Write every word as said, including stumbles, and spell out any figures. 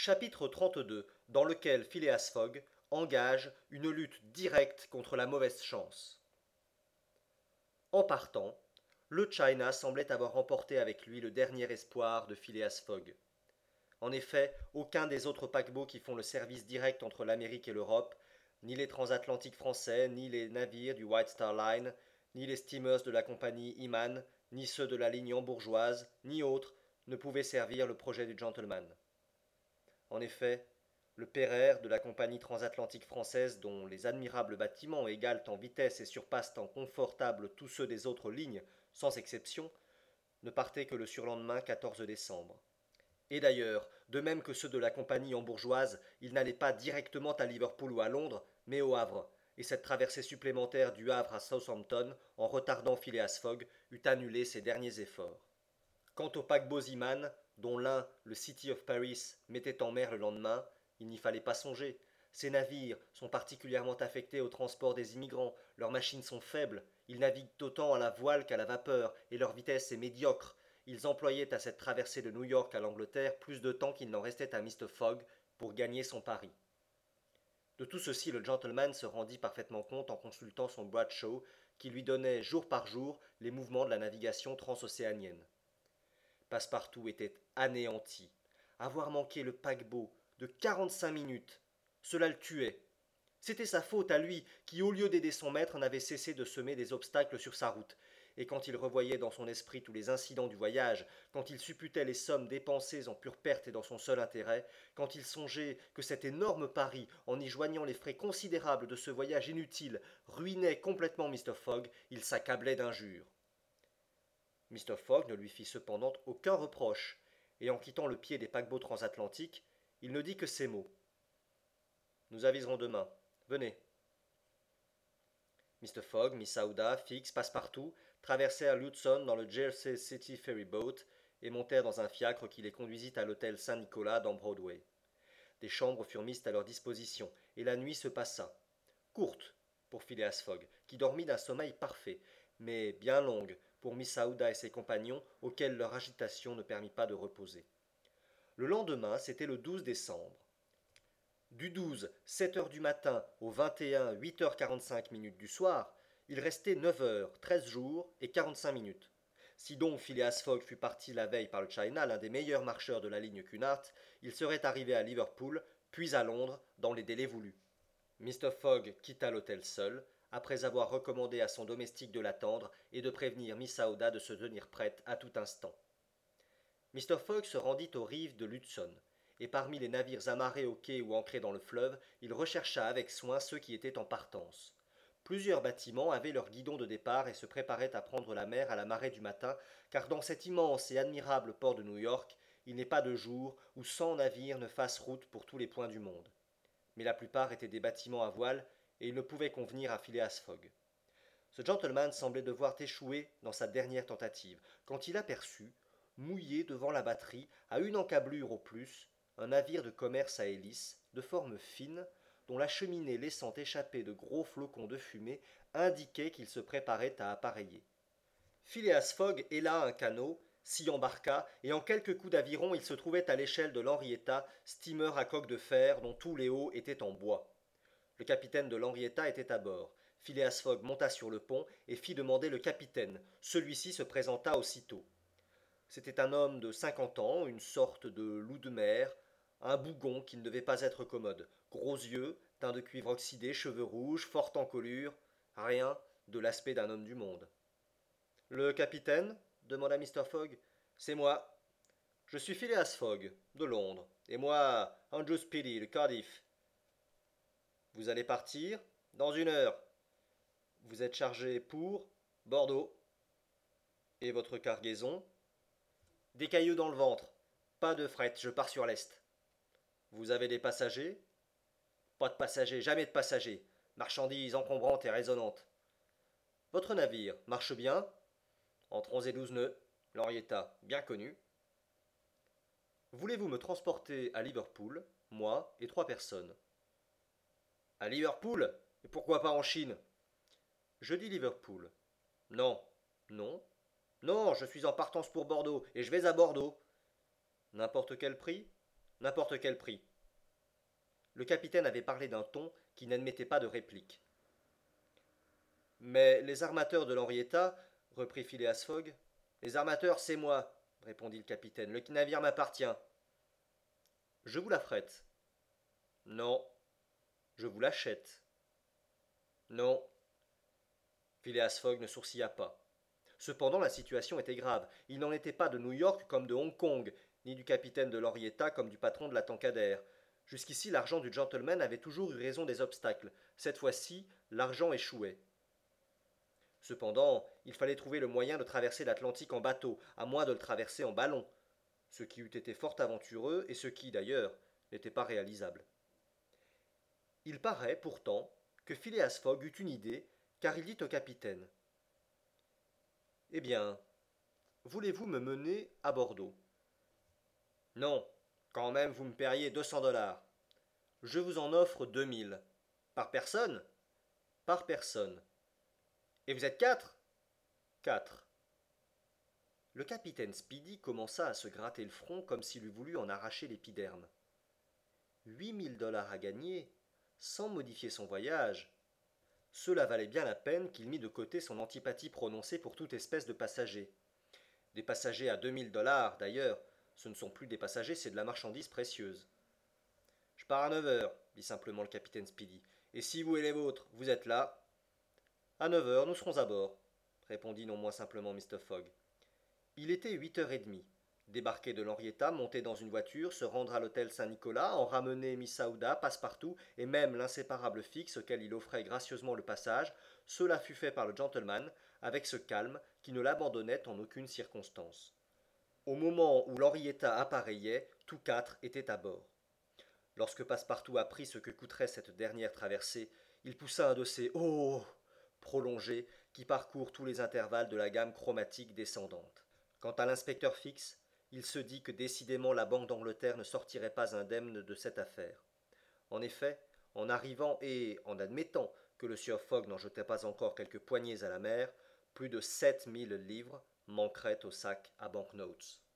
Chapitre trente-deux, dans lequel Phileas Fogg engage une lutte directe contre la mauvaise chance. En partant, le China semblait avoir remporté avec lui le dernier espoir de Phileas Fogg. En effet, aucun des autres paquebots qui font le service direct entre l'Amérique et l'Europe, ni les transatlantiques français, ni les navires du White Star Line, ni les steamers de la compagnie Iman, ni ceux de la ligne hambourgeoise, ni autres, ne pouvaient servir le projet du gentleman. En effet, le Pereire de la compagnie transatlantique française, dont les admirables bâtiments égalent en vitesse et surpassent en confortable tous ceux des autres lignes, sans exception, ne partait que le surlendemain quatorze décembre. Et d'ailleurs, de même que ceux de la compagnie hambourgeoise, ils n'allaient pas directement à Liverpool ou à Londres, mais au Havre, et cette traversée supplémentaire du Havre à Southampton, en retardant Phileas Fogg, eût annulé ses derniers efforts. Quant aux paquebots Iman, dont l'un, le City of Paris, mettait en mer le lendemain, il n'y fallait pas songer. Ces navires sont particulièrement affectés au transport des immigrants, leurs machines sont faibles, ils naviguent autant à la voile qu'à la vapeur, et leur vitesse est médiocre. Ils employaient à cette traversée de New York à l'Angleterre plus de temps qu'il n'en restait à Mister Fogg pour gagner son pari. De tout ceci le gentleman se rendit parfaitement compte en consultant son Bradshaw, qui lui donnait jour par jour les mouvements de la navigation transocéanienne. Passepartout était anéanti. Avoir manqué le paquebot de quarante-cinq minutes, cela le tuait. C'était sa faute à lui, qui, au lieu d'aider son maître, n'avait cessé de semer des obstacles sur sa route. Et quand il revoyait dans son esprit tous les incidents du voyage, quand il supputait les sommes dépensées en pure perte et dans son seul intérêt, quand il songeait que cet énorme pari, en y joignant les frais considérables de ce voyage inutile, ruinait complètement Mister Fogg, il s'accablait d'injures. Mister Fogg ne lui fit cependant aucun reproche, et en quittant le pied des paquebots transatlantiques, il ne dit que ces mots. Nous aviserons demain. Venez. Mister Fogg, Miss Aouda, Fix, Passepartout traversèrent l'Hudson dans le Jersey City Ferry Boat et montèrent dans un fiacre qui les conduisit à l'hôtel Saint-Nicolas dans Broadway. Des chambres furent mises à leur disposition, et la nuit se passa. Courte pour Phileas Fogg, qui dormit d'un sommeil parfait, mais bien longue pour Miss Aouda et ses compagnons, auxquels leur agitation ne permit pas de reposer. Le lendemain, c'était le douze décembre. Du douze, sept heures du matin, au vingt et un, huit heures quarante-cinq minutes du soir, il restait neuf heures, treize jours et quarante-cinq minutes. Si donc Phileas Fogg fût parti la veille par le China, l'un des meilleurs marcheurs de la ligne Cunard, il serait arrivé à Liverpool, puis à Londres, dans les délais voulus. Mister Fogg quitta l'hôtel seul, après avoir recommandé à son domestique de l'attendre et de prévenir Miss Aouda de se tenir prête à tout instant. Mister Fogg se rendit aux rives de l'Hudson, et parmi les navires amarrés au quai ou ancrés dans le fleuve, il rechercha avec soin ceux qui étaient en partance. Plusieurs bâtiments avaient leur guidon de départ et se préparaient à prendre la mer à la marée du matin, car dans cet immense et admirable port de New York, il n'est pas de jour où cent navires ne fassent route pour tous les points du monde. Mais la plupart étaient des bâtiments à voile, et ils ne pouvaient convenir à Phileas Fogg. Ce gentleman semblait devoir échouer dans sa dernière tentative, quand il aperçut, mouillé devant la batterie, à une encablure au plus, un navire de commerce à hélice, de forme fine, dont la cheminée laissant échapper de gros flocons de fumée indiquait qu'il se préparait à appareiller. Phileas Fogg héla un canot, s'y embarqua, et en quelques coups d'aviron il se trouvait à l'échelle de l'Henrietta, steamer à coque de fer dont tous les hauts étaient en bois. Le capitaine de l'Henrietta était à bord. Phileas Fogg monta sur le pont et fit demander le capitaine. Celui-ci se présenta aussitôt. C'était un homme de cinquante ans, une sorte de loup de mer, un bougon qui ne devait pas être commode, gros yeux, teint de cuivre oxydé, cheveux rouges, fort encolure, rien de l'aspect d'un homme du monde. Le capitaine demanda Mister Fogg. C'est moi. Je suis Phileas Fogg, de Londres, et moi, Andrew Speedy, de Cardiff. Vous allez partir dans une heure. Vous êtes chargé pour Bordeaux. Et votre cargaison? Des cailloux dans le ventre. Pas de fret, je pars sur l'est. Vous avez des passagers? Pas de passagers, jamais de passagers. Marchandises encombrantes et résonnantes. Votre navire marche bien? Entre onze et douze nœuds. L'Henrietta, bien connu. Voulez-vous me transporter à Liverpool, moi et trois personnes? À Liverpool? Et pourquoi pas en Chine? Je dis Liverpool. Non. Non. Non, je suis en partance pour Bordeaux, et je vais à Bordeaux. N'importe quel prix? N'importe quel prix. Le capitaine avait parlé d'un ton qui n'admettait pas de réplique. Mais les armateurs de l'Henrietta, reprit Phileas Fogg. Les armateurs, c'est moi, répondit le capitaine. Le navire m'appartient. Je vous l'affrète. Non. Je vous l'achète. Non. Phileas Fogg ne sourcilla pas. Cependant, la situation était grave. Il n'en était pas de New York comme de Hong Kong, ni du capitaine de l'Henrietta comme du patron de la Tankadère. Jusqu'ici, l'argent du gentleman avait toujours eu raison des obstacles. Cette fois-ci, l'argent échouait. Cependant, il fallait trouver le moyen de traverser l'Atlantique en bateau, à moins de le traverser en ballon, ce qui eût été fort aventureux et ce qui, d'ailleurs, n'était pas réalisable. Il paraît, pourtant, que Phileas Fogg eut une idée, car il dit au capitaine. Eh bien, voulez-vous me mener à Bordeaux? Non, quand même vous me paieriez deux cents dollars. Je vous en offre deux mille. Par personne? Par personne. Et vous êtes quatre? Quatre. Le capitaine Speedy commença à se gratter le front comme s'il eût voulu en arracher l'épiderme. Huit mille dollars à gagner, sans modifier son voyage. Cela valait bien la peine qu'il mît de côté son antipathie prononcée pour toute espèce de passagers. Des passagers à deux mille dollars, d'ailleurs, ce ne sont plus des passagers, c'est de la marchandise précieuse. Je pars à neuf heures, dit simplement le capitaine Speedy. Et si vous et les vôtres, vous êtes là? À neuf heures, nous serons à bord, répondit non moins simplement Mr. Fogg. Il était huit heures et demie. Débarquer de l'Henrietta, monter dans une voiture, se rendre à l'hôtel Saint-Nicolas, en ramener Miss Aouda, Passepartout, et même l'inséparable Fix auquel il offrait gracieusement le passage, cela fut fait par le gentleman, avec ce calme qui ne l'abandonnait en aucune circonstance. Au moment où l'Henrietta appareillait, tous quatre étaient à bord. Lorsque Passepartout apprit ce que coûterait cette dernière traversée, il poussa un de ces « Oh !» prolongés qui parcourent tous les intervalles de la gamme chromatique descendante. Quant à l'inspecteur Fix, il se dit que décidément la Banque d'Angleterre ne sortirait pas indemne de cette affaire. En effet, en arrivant et en admettant que le sieur Fogg n'en jetait pas encore quelques poignées à la mer, plus de sept mille livres manqueraient au sac à banknotes.